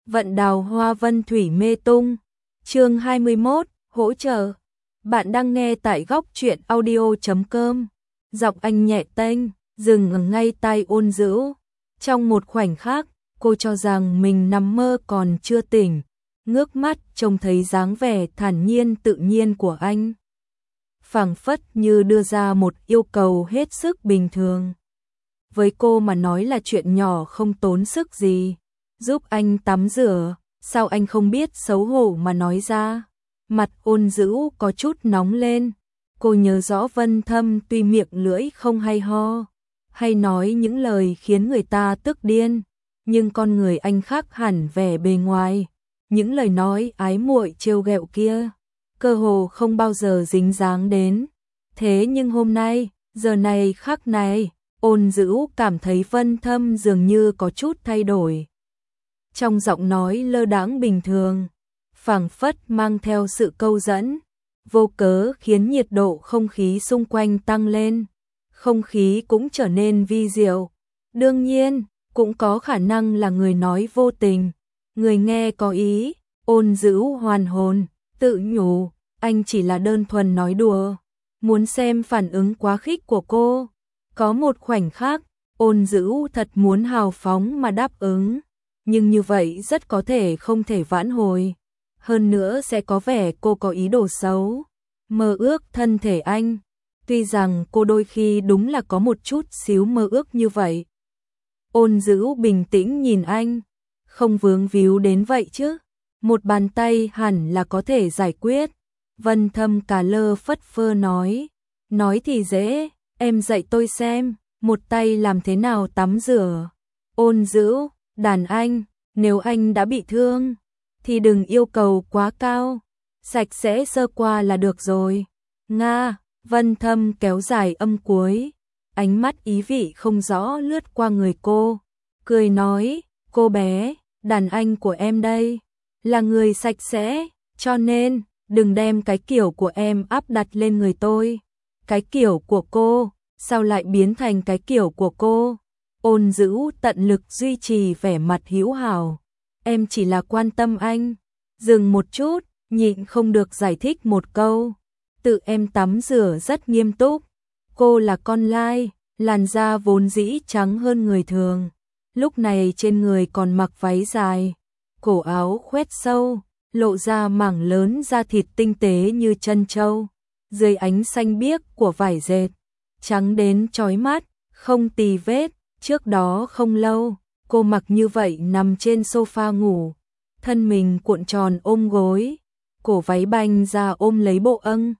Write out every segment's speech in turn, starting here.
Vận đào hoa vân thủy mê tung. Chương 21, hỗ trợ. Bạn đang nghe tại góc truyện audio.com. Giọng anh nhẹ tênh, dừng ở ngay tai Ôn Dữu. Trong một khoảnh khắc, cô cho rằng mình nằm mơ còn chưa tỉnh, ngước mắt trông thấy dáng vẻ thản nhiên tự nhiên của anh. Phảng phất như đưa ra một yêu cầu hết sức bình thường. Với cô mà nói là chuyện nhỏ không tốn sức gì. Giúp anh tắm rửa, sao anh không biết xấu hổ mà nói ra. Mặt Ôn Dữu có chút nóng lên. Cô nhớ rõ Vân Thâm tuy miệng lưỡi không hay ho, hay nói những lời khiến người ta tức điên, nhưng con người anh khác hẳn vẻ bề ngoài. Những lời nói ái muội trêu ghẹo kia, cơ hồ không bao giờ dính dáng đến. Thế nhưng hôm nay, giờ này khắc này, Ôn Dữu cảm thấy Vân Thâm dường như có chút thay đổi. Trong giọng nói lơ đãng bình thường, phảng phất mang theo sự câu dẫn, vô cớ khiến nhiệt độ không khí xung quanh tăng lên, không khí cũng trở nên vi diệu. Đương nhiên, cũng có khả năng là người nói vô tình, người nghe có ý. Ôn Dữu hoàn hồn, tự nhủ, anh chỉ là đơn thuần nói đùa, muốn xem phản ứng quá khích của cô. Có một khoảnh khắc, Ôn Dữu thật muốn hào phóng mà đáp ứng, nhưng như vậy rất có thể không thể vãn hồi. Hơn nữa sẽ có vẻ cô có ý đồ xấu, mơ ước thân thể anh. Tuy rằng cô đôi khi đúng là có một chút xíu mơ ước như vậy. Ôn Dữu bình tĩnh nhìn anh, không vướng víu đến vậy chứ. Một bàn tay hẳn là có thể giải quyết. Vân Thâm cà lơ phất phơ nói thì dễ, em dạy tôi xem, một tay làm thế nào tắm rửa. Ôn Dữu, đàn anh, nếu anh đã bị thương, thì đừng yêu cầu quá cao, sạch sẽ sơ qua là được rồi. Nga, Vân Thâm kéo dài âm cuối, ánh mắt ý vị không rõ lướt qua người cô, cười nói, cô bé, đàn anh của em đây, là người sạch sẽ, cho nên, đừng đem cái kiểu của em áp đặt lên người tôi. Cái kiểu của cô, sao lại biến thành cái kiểu của cô? Ôn Dữu tận lực duy trì vẻ mặt hữu hảo. Em chỉ là quan tâm anh. Dừng một chút, nhịn không được giải thích một câu. Tự em tắm rửa rất nghiêm túc. Cô là con lai, làn da vốn dĩ trắng hơn người thường. Lúc này trên người còn mặc váy dài, cổ áo khoét sâu, lộ ra mảng lớn da thịt tinh tế như chân trâu. Dưới ánh xanh biếc của vải dệt, trắng đến chói mắt, không tì vết. Trước đó không lâu, cô mặc như vậy nằm trên sofa ngủ, thân mình cuộn tròn ôm gối, cổ váy banh ra ôm lấy bộ âng.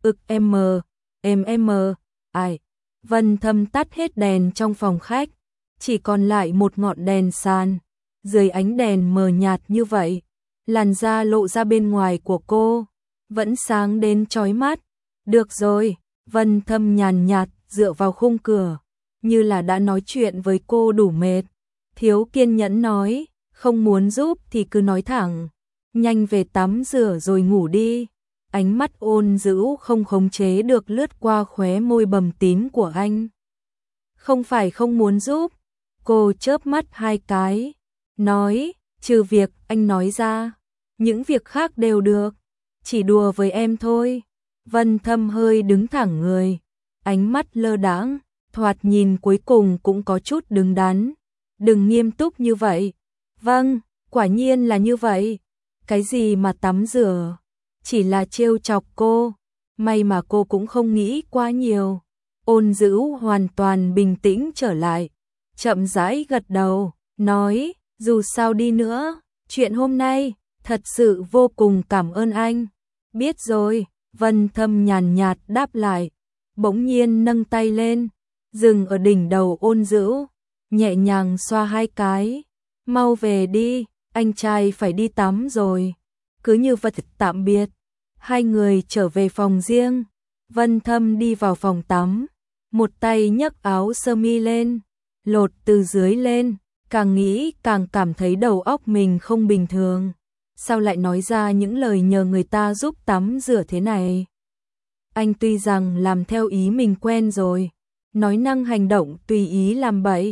Ai. Vân Thâm tắt hết đèn trong phòng khách, chỉ còn lại một ngọn đèn sàn. Dưới ánh đèn mờ nhạt như vậy, làn da lộ ra bên ngoài của cô vẫn sáng đến chói mắt. Được rồi, Vân Thâm nhàn nhạt dựa vào khung cửa, như là đã nói chuyện với cô đủ mệt. Thiếu kiên nhẫn nói, không muốn giúp thì cứ nói thẳng, nhanh về tắm rửa rồi ngủ đi. Ánh mắt Ôn Dữu không khống chế được lướt qua khóe môi bầm tím của anh. Không phải không muốn giúp, cô chớp mắt hai cái, nói, trừ việc anh nói ra, những việc khác đều được, chỉ đùa với em thôi. Vân Thâm hơi đứng thẳng người, ánh mắt lơ đãng, thoạt nhìn cuối cùng cũng có chút đứng đắn. Đừng nghiêm túc như vậy. Vâng, quả nhiên là như vậy. Cái gì mà tắm rửa, chỉ là trêu chọc cô. May mà cô cũng không nghĩ quá nhiều. Ôn Dữu hoàn toàn bình tĩnh trở lại, chậm rãi gật đầu, nói, dù sao đi nữa, chuyện hôm nay, thật sự vô cùng cảm ơn anh. Biết rồi, Vân Thâm nhàn nhạt đáp lại, bỗng nhiên nâng tay lên, dừng ở đỉnh đầu Ôn Dữu, nhẹ nhàng xoa hai cái. Mau về đi, anh trai phải đi tắm rồi. Cứ như vật tạm biệt, hai người trở về phòng riêng. Vân Thâm đi vào phòng tắm, một tay nhấc áo sơ mi lên, lột từ dưới lên, càng nghĩ càng cảm thấy đầu óc mình không bình thường. Sao lại nói ra những lời nhờ người ta giúp tắm rửa thế này? Anh tuy rằng làm theo ý mình quen rồi, nói năng hành động tùy ý làm bậy,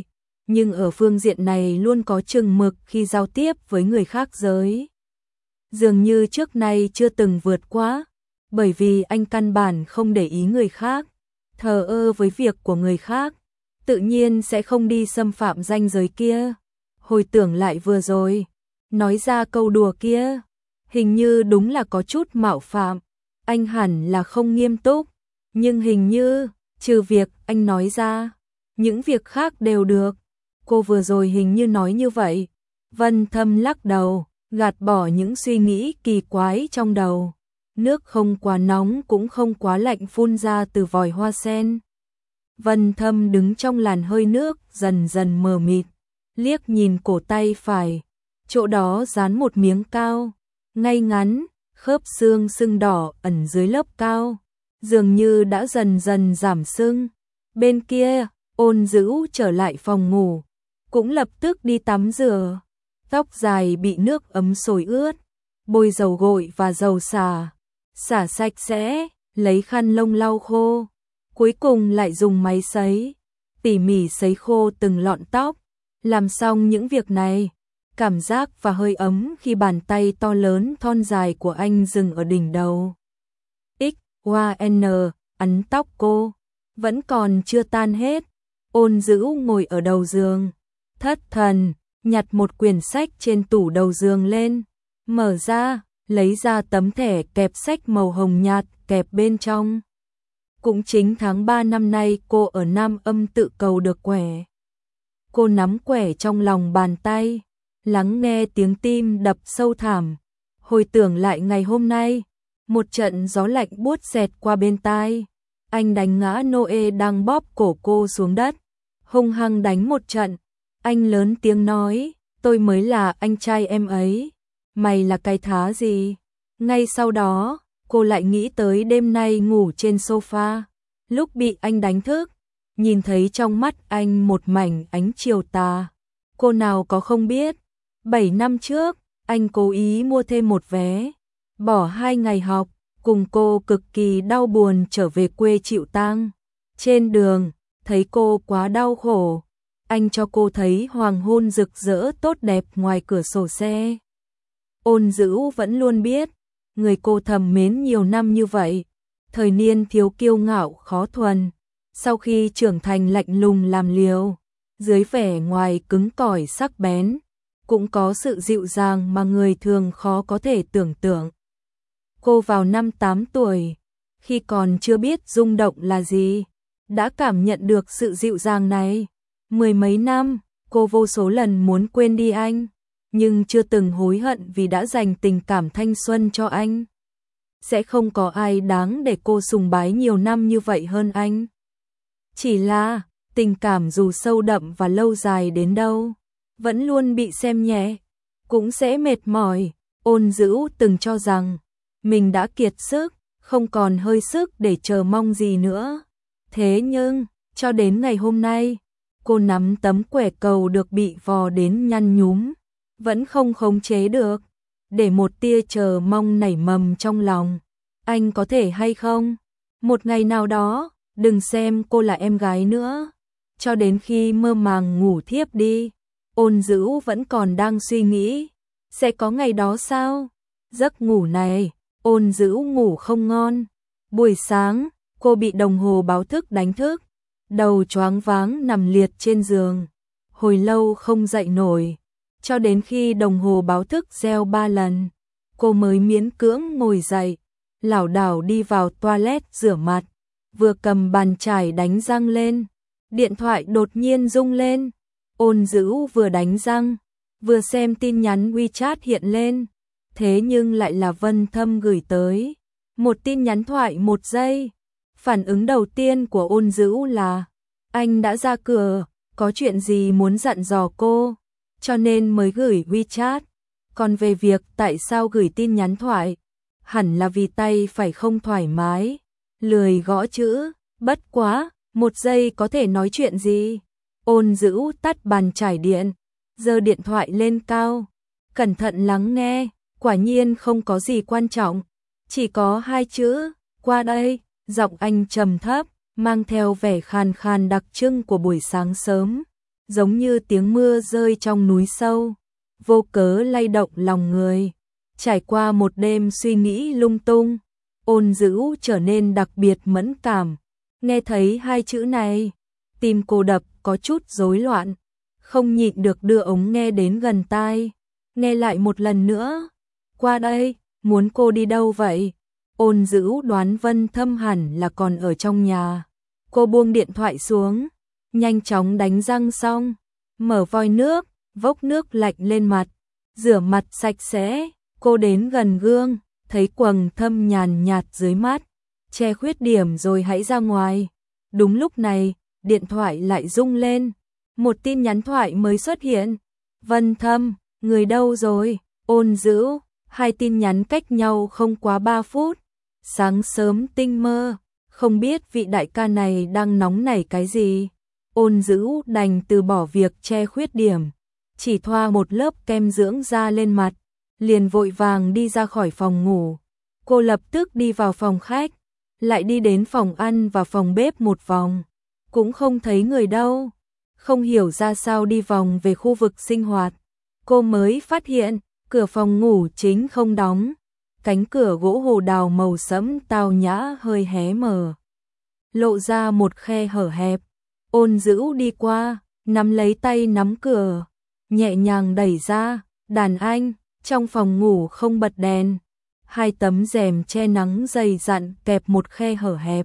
nhưng ở phương diện này luôn có chừng mực khi giao tiếp với người khác giới. Dường như trước nay chưa từng vượt qua, bởi vì anh căn bản không để ý người khác, thờ ơ với việc của người khác, tự nhiên sẽ không đi xâm phạm ranh giới kia. Hồi tưởng lại vừa rồi, nói ra câu đùa kia, hình như đúng là có chút mạo phạm, anh hẳn là không nghiêm túc, nhưng hình như, trừ việc anh nói ra, những việc khác đều được. Cô vừa rồi hình như nói như vậy. Vân Thâm lắc đầu, gạt bỏ những suy nghĩ kỳ quái trong đầu. Nước không quá nóng cũng không quá lạnh phun ra từ vòi hoa sen. Vân Thâm đứng trong làn hơi nước dần dần mờ mịt, liếc nhìn cổ tay phải, chỗ đó dán một miếng cao, ngay ngắn, khớp xương sưng đỏ ẩn dưới lớp cao, dường như đã dần dần giảm sưng. Bên kia, Ôn Dữ trở lại phòng ngủ, cũng lập tức đi tắm rửa. Tóc dài bị nước ấm sôi ướt, bôi dầu gội và dầu xả, xả sạch sẽ, lấy khăn lông lau khô, cuối cùng lại dùng máy sấy, tỉ mỉ sấy khô từng lọn tóc. Làm xong những việc này, cảm giác và hơi ấm khi bàn tay to lớn thon dài của anh dừng ở đỉnh đầu. X.Y.N. ấn tóc cô, vẫn còn chưa tan hết. Ôn Dữ ngồi ở đầu giường, thất thần, nhặt một quyển sách trên tủ đầu giường lên, mở ra, lấy ra tấm thẻ kẹp sách màu hồng nhạt kẹp bên trong. Cũng chính tháng 3 năm nay cô ở Nam Âm tự cầu được quẻ. Cô nắm quẻ trong lòng bàn tay, lắng nghe tiếng tim đập sâu thẳm, hồi tưởng lại ngày hôm nay, một trận gió lạnh buốt xẹt qua bên tai. Anh đánh ngã Noe đang bóp cổ cô xuống đất, hung hăng đánh một trận. Anh lớn tiếng nói, tôi mới là anh trai em ấy, mày là cái thá gì? Ngay sau đó, cô lại nghĩ tới đêm nay ngủ trên sofa, lúc bị anh đánh thức, nhìn thấy trong mắt anh một mảnh ánh chiều tà. Cô nào có không biết, 7 năm trước, anh cố ý mua thêm một vé, bỏ 2 ngày học, cùng cô cực kỳ đau buồn trở về quê chịu tang. Trên đường, thấy cô quá đau khổ, anh cho cô thấy hoàng hôn rực rỡ tốt đẹp ngoài cửa sổ xe. Ôn Dữ vẫn luôn biết, người cô thầm mến nhiều năm như vậy, thời niên thiếu kiêu ngạo khó thuần, sau khi trưởng thành lạnh lùng làm liều, dưới vẻ ngoài cứng cỏi sắc bén, cũng có sự dịu dàng mà người thường khó có thể tưởng tượng. Cô vào năm 8 tuổi, khi còn chưa biết rung động là gì, đã cảm nhận được sự dịu dàng này. 10 mấy năm, cô vô số lần muốn quên đi anh, nhưng chưa từng hối hận vì đã dành tình cảm thanh xuân cho anh. Sẽ không có ai đáng để cô sùng bái nhiều năm như vậy hơn anh. Chỉ là, tình cảm dù sâu đậm và lâu dài đến đâu, vẫn luôn bị xem nhẹ, cũng sẽ mệt mỏi. Ôn Dữ từng cho rằng, mình đã kiệt sức, không còn hơi sức để chờ mong gì nữa. Thế nhưng, cho đến ngày hôm nay, cô nắm tấm quẻ cầu được bị vò đến nhăn nhúm, vẫn không khống chế được, để một tia chờ mong nảy mầm trong lòng. Anh có thể hay không? Một ngày nào đó, đừng xem cô là em gái nữa. Cho đến khi mơ màng ngủ thiếp đi, Ôn Dữ vẫn còn đang suy nghĩ, sẽ có ngày đó sao? Giấc ngủ này, Ôn Dữ ngủ không ngon. Buổi sáng, cô bị đồng hồ báo thức đánh thức, đầu choáng váng nằm liệt trên giường, hồi lâu không dậy nổi, cho đến khi đồng hồ báo thức reo 3 lần, cô mới miễn cưỡng ngồi dậy, lảo đảo đi vào toilet rửa mặt, vừa cầm bàn chải đánh răng lên, điện thoại đột nhiên rung lên. Ôn Dữ vừa đánh răng, vừa xem tin nhắn WeChat hiện lên, thế nhưng lại là Vân Thâm gửi tới, một tin nhắn thoại 1 giây. Phản ứng đầu tiên của Ôn Dữ là, anh đã ra cửa, có chuyện gì muốn dặn dò cô, cho nên mới gửi WeChat. Còn về việc tại sao gửi tin nhắn thoại, hẳn là vì tay phải không thoải mái, lười gõ chữ, bất quá, 1 giây có thể nói chuyện gì. Ôn Dữ tắt bàn chải điện, giơ điện thoại lên cao, cẩn thận lắng nghe, quả nhiên không có gì quan trọng, chỉ có 2 chữ, qua đây. Giọng anh trầm thấp, mang theo vẻ khàn khàn đặc trưng của buổi sáng sớm, giống như tiếng mưa rơi trong núi sâu, vô cớ lay động lòng người. Trải qua một đêm suy nghĩ lung tung, Ôn Dữ trở nên đặc biệt mẫn cảm. Nghe thấy hai chữ này, tim cô đập có chút rối loạn, không nhịn được đưa ống nghe đến gần tai, nghe lại một lần nữa. Qua đây, muốn cô đi đâu vậy? Ôn Dữ đoán Vân Thâm hẳn là còn ở trong nhà. Cô buông điện thoại xuống, nhanh chóng đánh răng xong, mở vòi nước, vốc nước lạnh lên mặt, rửa mặt sạch sẽ. Cô đến gần gương, thấy quầng thâm nhàn nhạt dưới mắt, che khuyết điểm rồi hãy ra ngoài. Đúng lúc này, điện thoại lại rung lên, một tin nhắn thoại mới xuất hiện. Vân Thâm, người đâu rồi? Ôn Dữ, hai tin nhắn cách nhau không quá 3 phút. Sáng sớm tinh mơ, không biết vị đại ca này đang nóng nảy cái gì. Ôn Dữ đành từ bỏ việc che khuyết điểm, chỉ thoa một lớp kem dưỡng da lên mặt, liền vội vàng đi ra khỏi phòng ngủ. Cô lập tức đi vào phòng khách, lại đi đến phòng ăn và phòng bếp một vòng, cũng không thấy người đâu. Không hiểu ra sao đi vòng về khu vực sinh hoạt, cô mới phát hiện cửa phòng ngủ chính không đóng, cánh cửa gỗ hồ đào màu sẫm tao nhã hơi hé mở, lộ ra một khe hở hẹp. Ôn Dữ đi qua, nắm lấy tay nắm cửa, nhẹ nhàng đẩy ra. Đàn anh, trong phòng ngủ không bật đèn, hai tấm rèm che nắng dày dặn kẹp một khe hở hẹp.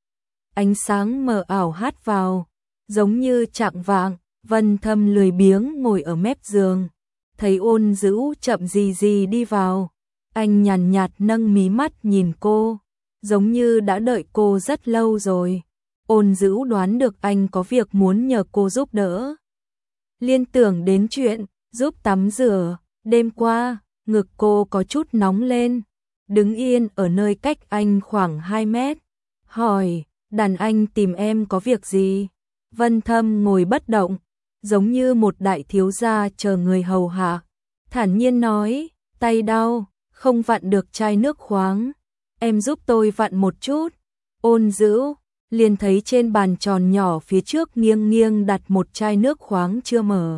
Ánh sáng mờ ảo hắt vào, giống như chạng vạng. Vân Thâm lười biếng ngồi ở mép giường, thấy Ôn Dữ chậm gì đi vào, anh nhàn nhạt nâng mí mắt nhìn cô, giống như đã đợi cô rất lâu rồi. Ôn Dữ đoán được anh có việc muốn nhờ cô giúp đỡ, liên tưởng đến chuyện giúp tắm rửa. Đêm qua, ngực cô có chút nóng lên, đứng yên ở nơi cách anh khoảng 2 mét, hỏi, đàn anh tìm em có việc gì? Vân Thâm ngồi bất động, giống như một đại thiếu gia chờ người hầu hạ, thản nhiên nói, tay đau, không vặn được chai nước khoáng, em giúp tôi vặn một chút. Ôn Dữ liền thấy trên bàn tròn nhỏ phía trước nghiêng nghiêng đặt một chai nước khoáng chưa mở.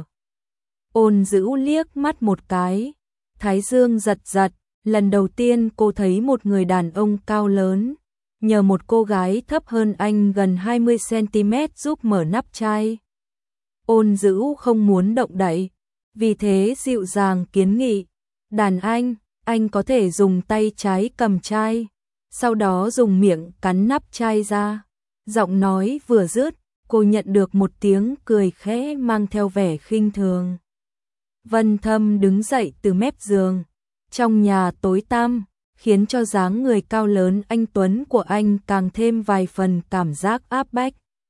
Ôn Dữ liếc mắt một cái, thái dương giật giật, lần đầu tiên cô thấy một người đàn ông cao lớn, nhờ một cô gái thấp hơn anh gần 20 cm giúp mở nắp chai. Ôn Dữ không muốn động đậy, vì thế dịu dàng kiến nghị, đàn anh có thể dùng tay trái cầm chai, sau đó dùng miệng cắn nắp chai ra. Giọng nói vừa dứt, cô nhận được một tiếng cười khẽ mang theo vẻ khinh thường. Vân Thâm đứng dậy từ mép giường, trong nhà tối tăm, khiến cho dáng người cao lớn anh tuấn của anh càng thêm vài phần cảm giác áp bách.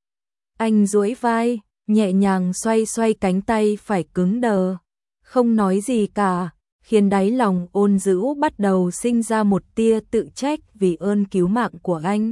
Anh duỗi vai, nhẹ nhàng xoay xoay cánh tay phải cứng đờ, không nói gì cả, khiến đáy lòng Ôn Dữ bắt đầu sinh ra một tia tự trách vì ơn cứu mạng của anh.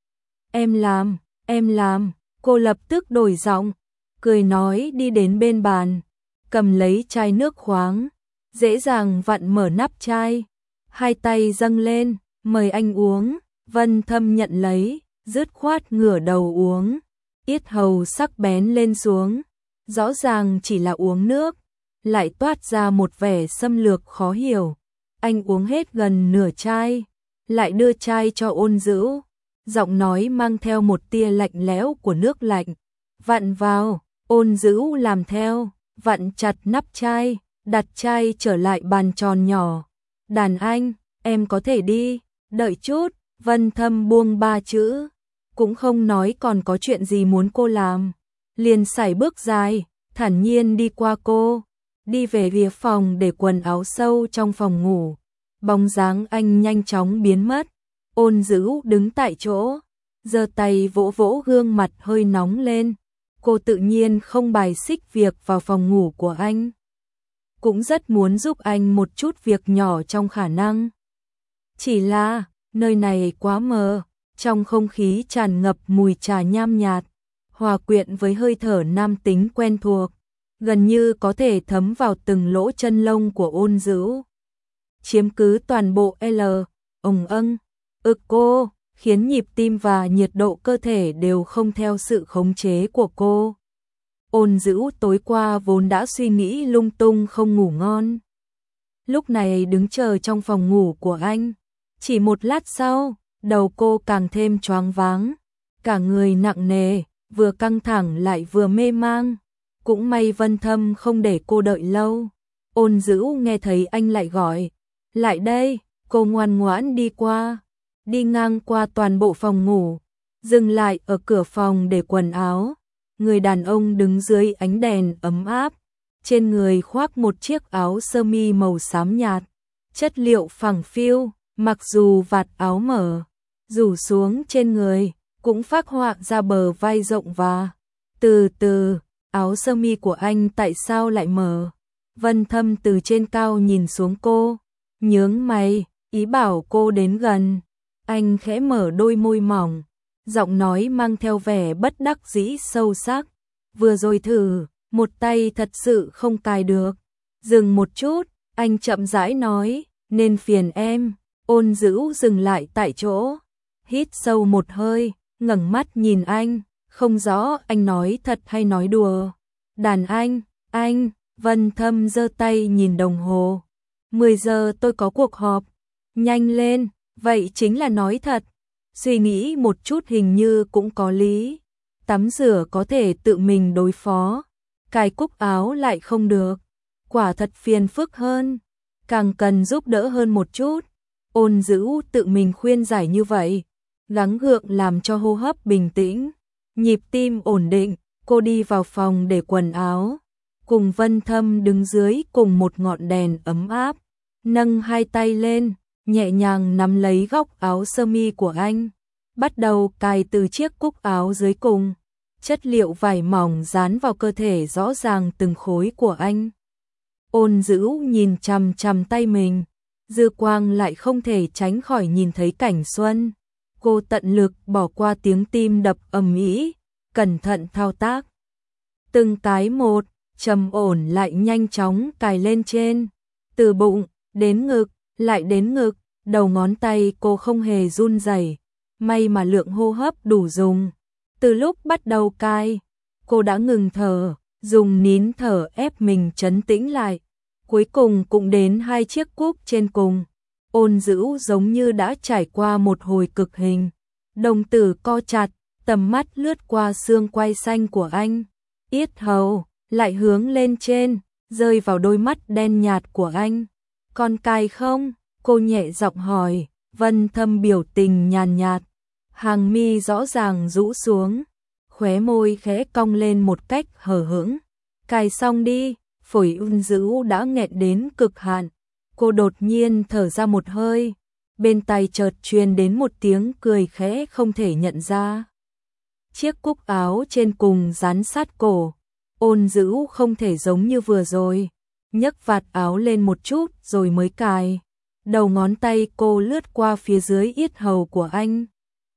Em làm, cô lập tức đổi giọng, cười nói đi đến bên bàn, cầm lấy chai nước khoáng, dễ dàng vặn mở nắp chai, hai tay dâng lên, mời anh uống. Vân Thâm nhận lấy, dứt khoát ngửa đầu uống, yết hầu sắc bén lên xuống, rõ ràng chỉ là uống nước, lại toát ra một vẻ xâm lược khó hiểu. Anh uống hết gần nửa chai, lại đưa chai cho Ôn Dữ, giọng nói mang theo một tia lạnh lẽo của nước lạnh, vặn vào. Ôn Dữ làm theo, vặn chặt nắp chai, đặt chai trở lại bàn tròn nhỏ. Đàn anh, em có thể đi, đợi chút. Vân Thâm buông 3 chữ, cũng không nói còn có chuyện gì muốn cô làm, liền sải bước dài, thản nhiên đi qua cô, đi về phía phòng để quần áo sâu trong phòng ngủ. Bóng dáng anh nhanh chóng biến mất. Ôn Dữ đứng tại chỗ, giơ tay vỗ vỗ gương mặt hơi nóng lên. Cô tự nhiên không bài xích việc vào phòng ngủ của anh, cũng rất muốn giúp anh một chút việc nhỏ trong khả năng. Chỉ là, nơi này quá mờ, trong không khí tràn ngập mùi trà nham nhạt, hòa quyện với hơi thở nam tính quen thuộc, gần như có thể thấm vào từng lỗ chân lông của Ôn Dữ, chiếm cứ toàn bộ ực cô, khiến nhịp tim và nhiệt độ cơ thể đều không theo sự khống chế của cô. Ôn Dữ tối qua vốn đã suy nghĩ lung tung không ngủ ngon. Lúc này đứng chờ trong phòng ngủ của anh. Chỉ một lát sau, đầu cô càng thêm choáng váng. Cả người nặng nề, vừa căng thẳng lại vừa mê mang. Cũng may Vân Thâm không để cô đợi lâu. Ôn Dữ nghe thấy anh lại gọi. Lại đây, cô ngoan ngoãn đi qua. Đi ngang qua toàn bộ phòng ngủ. Dừng lại ở cửa phòng để quần áo. Người đàn ông đứng dưới ánh đèn ấm áp. Trên người khoác một chiếc áo sơ mi màu xám nhạt. Chất liệu phẳng phiu, mặc dù vạt áo mở, rủ xuống trên người, cũng phác họa ra bờ vai rộng và từ từ, áo sơ mi của anh tại sao lại mở? Vân Thâm từ trên cao nhìn xuống cô, nhướng mày, ý bảo cô đến gần. Anh khẽ mở đôi môi mỏng, giọng nói mang theo vẻ bất đắc dĩ sâu sắc. Vừa rồi thử, một tay thật sự không cài được. Dừng một chút, anh chậm rãi nói, nên phiền em. Ôn Dữ dừng lại tại chỗ, hít sâu một hơi, ngẩng mắt nhìn anh, không rõ anh nói thật hay nói đùa. Đàn anh, Vân Thâm giơ tay nhìn đồng hồ. 10 giờ tôi có cuộc họp. Nhanh lên, vậy chính là nói thật. Suy nghĩ một chút hình như cũng có lý. Tắm rửa có thể tự mình đối phó. Cài cúc áo lại không được. Quả thật phiền phức hơn. Càng cần giúp đỡ hơn một chút. Ôn Dữ tự mình khuyên giải như vậy. Gắng gượng làm cho hô hấp bình tĩnh. Nhịp tim ổn định. Cô đi vào phòng để quần áo. Cùng Vân Thâm đứng dưới cùng một ngọn đèn ấm áp. Nâng hai tay lên, nhẹ nhàng nắm lấy góc áo sơ mi của anh. Bắt đầu cài từ chiếc cúc áo dưới cùng. Chất liệu vải mỏng dán vào cơ thể rõ ràng từng khối của anh. Ôn Dữ nhìn chằm chằm tay mình. Dư quang lại không thể tránh khỏi nhìn thấy cảnh xuân. Cô tận lực bỏ qua tiếng tim đập ầm ĩ, cẩn thận thao tác. Từng cái một, trầm ổn lại nhanh chóng cài lên trên. Từ bụng, đến ngực, lại đến ngực, đầu ngón tay cô không hề run rẩy. May mà lượng hô hấp đủ dùng. Từ lúc bắt đầu cài, cô đã ngừng thở, dùng nín thở ép mình trấn tĩnh lại. Cuối cùng cũng đến hai chiếc cúc trên cùng. Ôn Dữ giống như đã trải qua một hồi cực hình. Đồng tử co chặt, tầm mắt lướt qua xương quai xanh của anh. Yết hầu, lại hướng lên trên, rơi vào đôi mắt đen nhạt của anh. Còn cài không? Cô nhẹ giọng hỏi. Vân Thâm biểu tình nhàn nhạt. Hàng mi rõ ràng rũ xuống. Khóe môi khẽ cong lên một cách hờ hững. Cài xong đi. Phổi Ôn Dữ đã nghẹn đến cực hạn. Cô đột nhiên thở ra một hơi. Bên tai chợt truyền đến một tiếng cười khẽ không thể nhận ra. Chiếc cúc áo trên cùng dán sát cổ. Ôn Dữ không thể giống như vừa rồi. Nhấc vạt áo lên một chút rồi mới cài. Đầu ngón tay cô lướt qua phía dưới yết hầu của anh.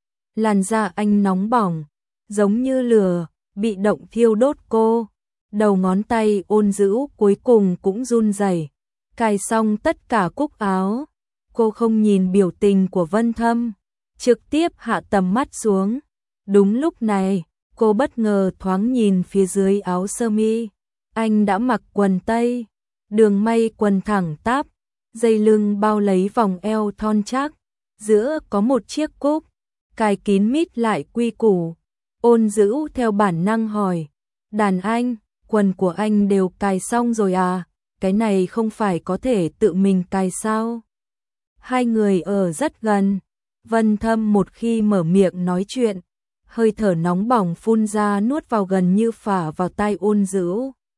Làn da anh nóng bỏng, giống như lửa, bị động thiêu đốt cô. Đầu ngón tay Ôn Dữ cuối cùng cũng run rẩy. Cài xong tất cả cúc áo, cô không nhìn biểu tình của Vân Thâm, trực tiếp hạ tầm mắt xuống. Đúng lúc này, cô bất ngờ thoáng nhìn phía dưới áo sơ mi. Anh đã mặc quần tây, đường may quần thẳng tắp, dây lưng bao lấy vòng eo thon chắc, giữa có một chiếc cúc, cài kín mít lại quy củ. Ôn Dữ theo bản năng hỏi, đàn anh, quần của anh đều cài xong rồi à? Cái này không phải có thể tự mình cài sao? Hai người ở rất gần. Vân Thâm một khi mở miệng nói chuyện, hơi thở nóng bỏng phun ra nuốt vào gần như phả vào tai Ôn Dữ.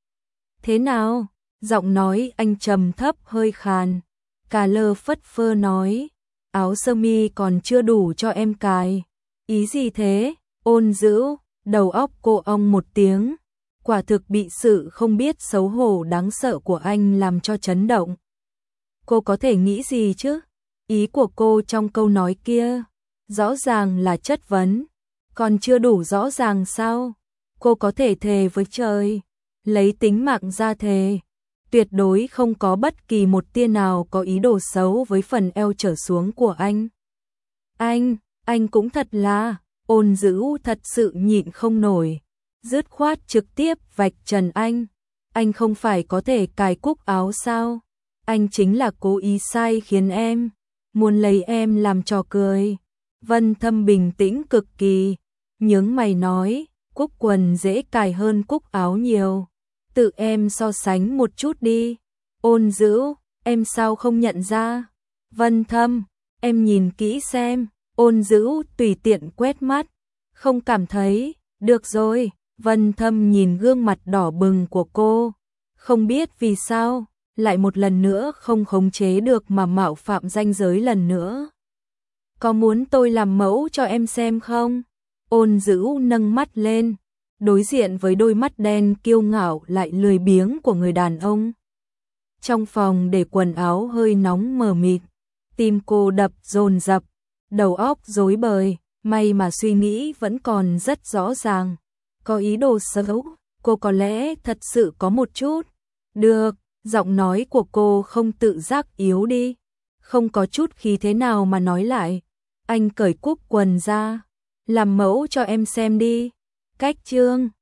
Thế nào? Giọng nói anh trầm thấp hơi khàn. Cà lơ phất phơ nói, áo sơ mi còn chưa đủ cho em cài. Ý gì thế? Ôn Dữ, đầu óc cô ong một tiếng. Quả thực bị sự không biết xấu hổ đáng sợ của anh làm cho chấn động. Cô có thể nghĩ gì chứ? Ý của cô trong câu nói kia, rõ ràng là chất vấn. Còn chưa đủ rõ ràng sao? Cô có thể thề với trời, lấy tính mạng ra thề. Tuyệt đối không có bất kỳ một tia nào có ý đồ xấu với phần eo trở xuống của anh. Anh cũng thật là, Ôn Dữ thật sự nhịn không nổi. dứt khoát trực tiếp vạch trần anh không phải có thể cài cúc áo sao? Anh chính là cố ý sai khiến em, muốn lấy em làm trò cười. Vân Thâm bình tĩnh cực kỳ, nhướng mày nói, cúc quần dễ cài hơn cúc áo nhiều. Tự em so sánh một chút đi. Ôn Dữ, em sao không nhận ra? Vân Thâm, em nhìn kỹ xem. Ôn Dữ tùy tiện quét mắt, không cảm thấy. Được rồi. Vân Thâm nhìn gương mặt đỏ bừng của cô, không biết vì sao, lại một lần nữa không khống chế được mà mạo phạm ranh giới lần nữa. Có muốn tôi làm mẫu cho em xem không? Ôn Dữ nâng mắt lên, đối diện với đôi mắt đen kiêu ngạo lại lười biếng của người đàn ông. Trong phòng để quần áo hơi nóng mờ mịt, tim cô đập dồn dập, đầu óc rối bời, may mà suy nghĩ vẫn còn rất rõ ràng. Có ý đồ xấu, cô có lẽ thật sự có một chút. Được, giọng nói của cô không tự giác yếu đi, không có chút khí thế nào mà nói lại. Anh cởi cúc quần ra, làm mẫu cho em xem đi. Cách chương